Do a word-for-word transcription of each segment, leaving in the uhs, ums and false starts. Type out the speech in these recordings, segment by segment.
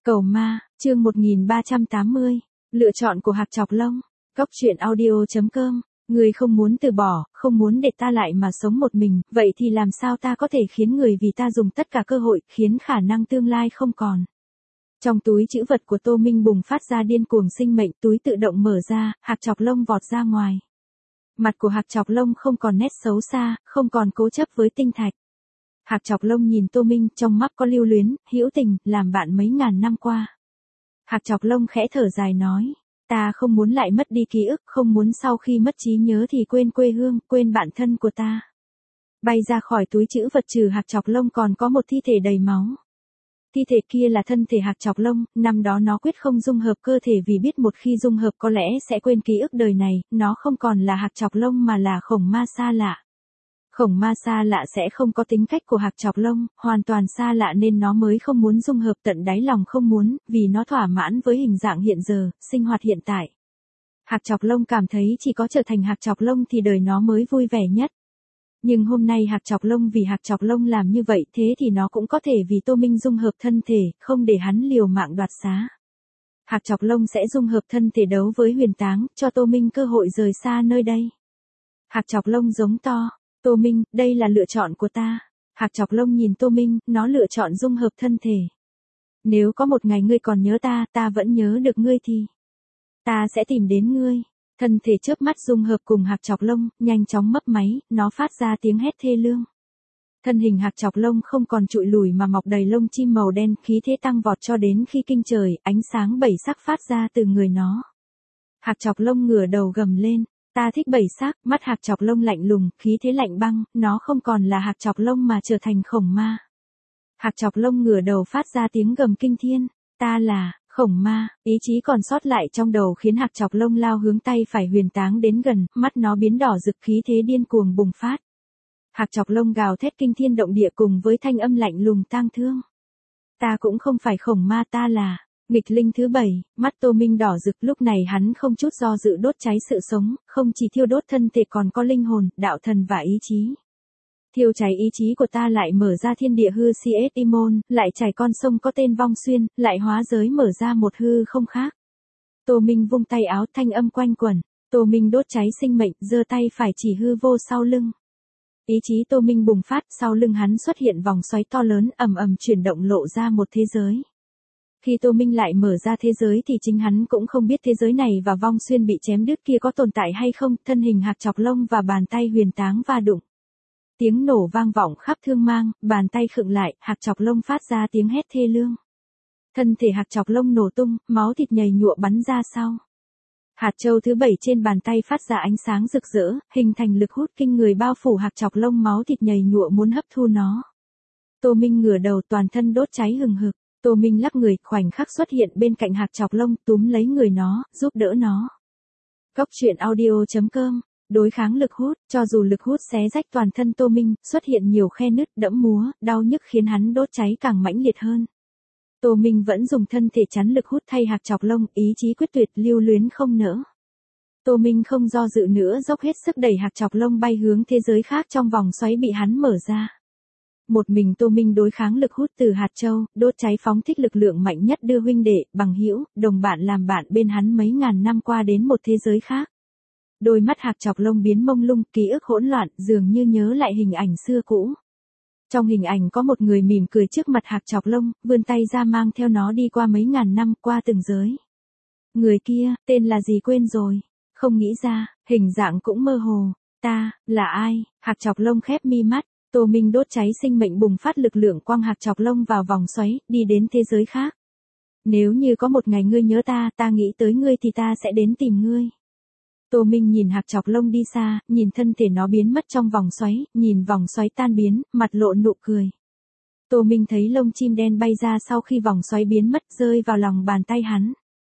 Cầu ma, chương một nghìn ba trăm tám mươi. Lựa chọn của hạc chọc lông. Góc truyện audio chấm com. Người không muốn từ bỏ, không muốn để ta lại mà sống một mình, vậy thì làm sao ta có thể khiến người vì ta dùng tất cả cơ hội, khiến khả năng tương lai không còn. Trong túi trữ vật của Tô Minh bùng phát ra điên cuồng sinh mệnh, túi tự động mở ra, hạc chọc lông vọt ra ngoài. Mặt của hạc chọc lông không còn nét xấu xa, không còn cố chấp với tinh thạch. Hạc chọc lông nhìn Tô Minh, trong mắt có lưu luyến, hữu tình, làm bạn mấy ngàn năm qua. Hạc chọc lông khẽ thở dài nói, ta không muốn lại mất đi ký ức, không muốn sau khi mất trí nhớ thì quên quê hương, quên bản thân của ta. Bay ra khỏi túi trữ vật trừ hạc chọc lông còn có một thi thể đầy máu. Thi thể kia là thân thể hạc chọc lông, năm đó nó quyết không dung hợp cơ thể vì biết một khi dung hợp có lẽ sẽ quên ký ức đời này, nó không còn là hạc chọc lông mà là khổng ma xa lạ. Khổng ma xa lạ sẽ không có tính cách của hạc chọc lông, hoàn toàn xa lạ nên nó mới không muốn dung hợp, tận đáy lòng không muốn, vì nó thỏa mãn với hình dạng hiện giờ, sinh hoạt hiện tại. Hạc chọc lông cảm thấy chỉ có trở thành hạc chọc lông thì đời nó mới vui vẻ nhất. Nhưng hôm nay hạc chọc lông vì hạc chọc lông làm như vậy, thế thì nó cũng có thể vì Tô Minh dung hợp thân thể, không để hắn liều mạng đoạt xá. Hạc chọc lông sẽ dung hợp thân thể đấu với Huyền Táng, cho Tô Minh cơ hội rời xa nơi đây. Hạc chọc lông giống to, Tô Minh, đây là lựa chọn của ta. Hạc chọc lông nhìn Tô Minh, nó lựa chọn dung hợp thân thể. Nếu có một ngày ngươi còn nhớ ta, ta vẫn nhớ được ngươi thì ta sẽ tìm đến ngươi. Thân thể chớp mắt dung hợp cùng hạc chọc lông, nhanh chóng mấp máy, nó phát ra tiếng hét thê lương. Thân hình hạc chọc lông không còn trụi lùi mà mọc đầy lông chim màu đen, khí thế tăng vọt cho đến khi kinh trời, ánh sáng bảy sắc phát ra từ người nó. Hạc chọc lông ngửa đầu gầm lên, ta thích bảy sắc, mắt hạc chọc lông lạnh lùng, khí thế lạnh băng, nó không còn là hạc chọc lông mà trở thành khổng ma. Hạc chọc lông ngửa đầu phát ra tiếng gầm kinh thiên, ta là khổng ma, ý chí còn sót lại trong đầu khiến hạc chọc lông lao hướng tay phải Huyền Táng đến gần, mắt nó biến đỏ rực, khí thế điên cuồng bùng phát. Hạc chọc lông gào thét kinh thiên động địa cùng với thanh âm lạnh lùng tang thương. Ta cũng không phải khổng ma, ta là nghịch linh thứ bảy. Mắt Tô Minh đỏ rực, lúc này hắn không chút do dự đốt cháy sự sống, không chỉ thiêu đốt thân thể còn có linh hồn, đạo thần và ý chí. Thiêu cháy ý chí của ta lại mở ra thiên địa hư si ết imon, lại chảy con sông có tên vong xuyên, lại hóa giới mở ra một hư không khác. Tô Minh vung tay áo, thanh âm quanh quẩn. Tô Minh đốt cháy sinh mệnh, giơ tay phải chỉ hư vô sau lưng. Ý chí Tô Minh bùng phát, sau lưng hắn xuất hiện vòng xoáy to lớn, ầm ầm chuyển động lộ ra một thế giới. Khi Tô Minh lại mở ra thế giới thì chính hắn cũng không biết thế giới này và vong xuyên bị chém đứt kia có tồn tại hay không, thân hình hạc chọc lông và bàn tay Huyền Táng va đụng. Tiếng nổ vang vọng khắp thương mang, bàn tay khựng lại, hạc chọc lông phát ra tiếng hét thê lương. Thân thể hạc chọc lông nổ tung, máu thịt nhầy nhụa bắn ra sau. Hạt châu thứ bảy trên bàn tay phát ra ánh sáng rực rỡ, hình thành lực hút kinh người bao phủ hạc chọc lông, máu thịt nhầy nhụa muốn hấp thu nó. Tô Minh ngửa đầu, toàn thân đốt cháy hừng hực. Tô Minh lắc người, khoảnh khắc xuất hiện bên cạnh hạc chọc lông, túm lấy người nó, giúp đỡ nó. Góc truyện audio chấm com. Đối kháng lực hút, cho dù lực hút xé rách toàn thân Tô Minh, xuất hiện nhiều khe nứt, đẫm múa, đau nhức khiến hắn đốt cháy càng mãnh liệt hơn. Tô Minh vẫn dùng thân thể chắn lực hút thay hạc chọc lông, ý chí quyết tuyệt, lưu luyến không nỡ. Tô Minh không do dự nữa, dốc hết sức đẩy hạc chọc lông bay hướng thế giới khác trong vòng xoáy bị hắn mở ra. Một mình Tô Minh đối kháng lực hút từ hạt châu, đốt cháy phóng thích lực lượng mạnh nhất đưa huynh đệ, bằng hữu, đồng bạn làm bạn bên hắn mấy ngàn năm qua đến một thế giới khác. Đôi mắt hạc chọc lông biến mông lung, ký ức hỗn loạn, dường như nhớ lại hình ảnh xưa cũ. Trong hình ảnh có một người mỉm cười trước mặt hạc chọc lông, vươn tay ra mang theo nó đi qua mấy ngàn năm, qua từng giới. Người kia, tên là gì quên rồi, không nghĩ ra, hình dạng cũng mơ hồ. Ta, là ai? Hạc chọc lông khép mi mắt. Tô Minh đốt cháy sinh mệnh bùng phát lực lượng quang hạc chọc lông vào vòng xoáy, đi đến thế giới khác. Nếu như có một ngày ngươi nhớ ta, ta nghĩ tới ngươi thì ta sẽ đến tìm ngươi. Tô Minh nhìn hạc chọc lông đi xa, nhìn thân thể nó biến mất trong vòng xoáy, nhìn vòng xoáy tan biến, mặt lộ nụ cười. Tô Minh thấy lông chim đen bay ra sau khi vòng xoáy biến mất, rơi vào lòng bàn tay hắn.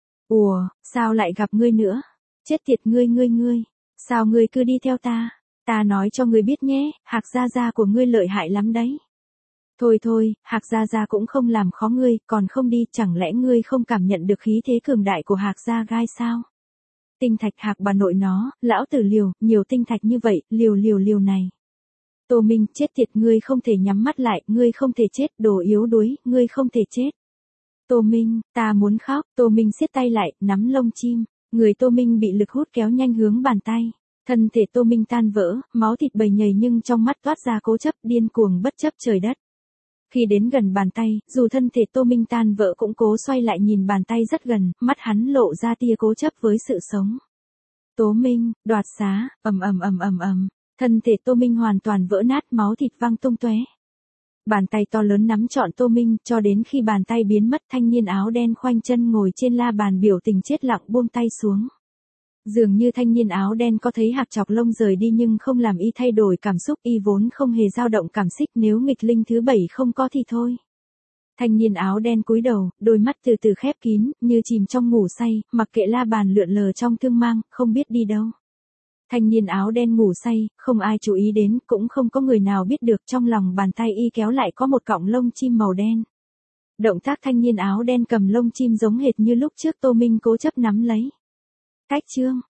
Ủa, sao lại gặp ngươi nữa? Chết tiệt ngươi ngươi ngươi, sao ngươi cứ đi theo ta? Ta nói cho ngươi biết nhé, hạc gia gia của ngươi lợi hại lắm đấy. Thôi thôi, hạc gia gia cũng không làm khó ngươi, còn không đi, chẳng lẽ ngươi không cảm nhận được khí thế cường đại của hạc gia gai sao? Tinh thạch hạc bà nội nó, lão tử liều, nhiều tinh thạch như vậy, liều liều liều này. Tô Minh, chết tiệt, ngươi không thể nhắm mắt lại, ngươi không thể chết, đồ yếu đuối, ngươi không thể chết. Tô Minh, ta muốn khóc, Tô Minh siết tay lại, nắm lông chim, người Tô Minh bị lực hút kéo nhanh hướng bàn tay. Thân thể Tô Minh tan vỡ, máu thịt bầy nhầy nhưng trong mắt toát ra cố chấp điên cuồng bất chấp trời đất. Khi đến gần bàn tay, dù thân thể Tô Minh tan vỡ cũng cố xoay lại nhìn bàn tay rất gần, mắt hắn lộ ra tia cố chấp với sự sống. Tố Minh, đoạt xá, ầm ầm ầm ầm ầm, thân thể Tô Minh hoàn toàn vỡ nát, máu thịt văng tung tóe. Bàn tay to lớn nắm trọn Tô Minh, cho đến khi bàn tay biến mất, thanh niên áo đen khoanh chân ngồi trên la bàn biểu tình chết lặng buông tay xuống. Dường như thanh niên áo đen có thấy Hạc Chọc Lông rời đi nhưng không làm y thay đổi cảm xúc, y vốn không hề dao động cảm xúc, nếu nghịch linh thứ bảy không có thì thôi. Thanh niên áo đen cúi đầu, đôi mắt từ từ khép kín, như chìm trong ngủ say, mặc kệ la bàn lượn lờ trong thương mang, không biết đi đâu. Thanh niên áo đen ngủ say, không ai chú ý đến, cũng không có người nào biết được trong lòng bàn tay y kéo lại có một cọng lông chim màu đen. Động tác thanh niên áo đen cầm lông chim giống hệt như lúc trước Tô Minh cố chấp nắm lấy. Cách chương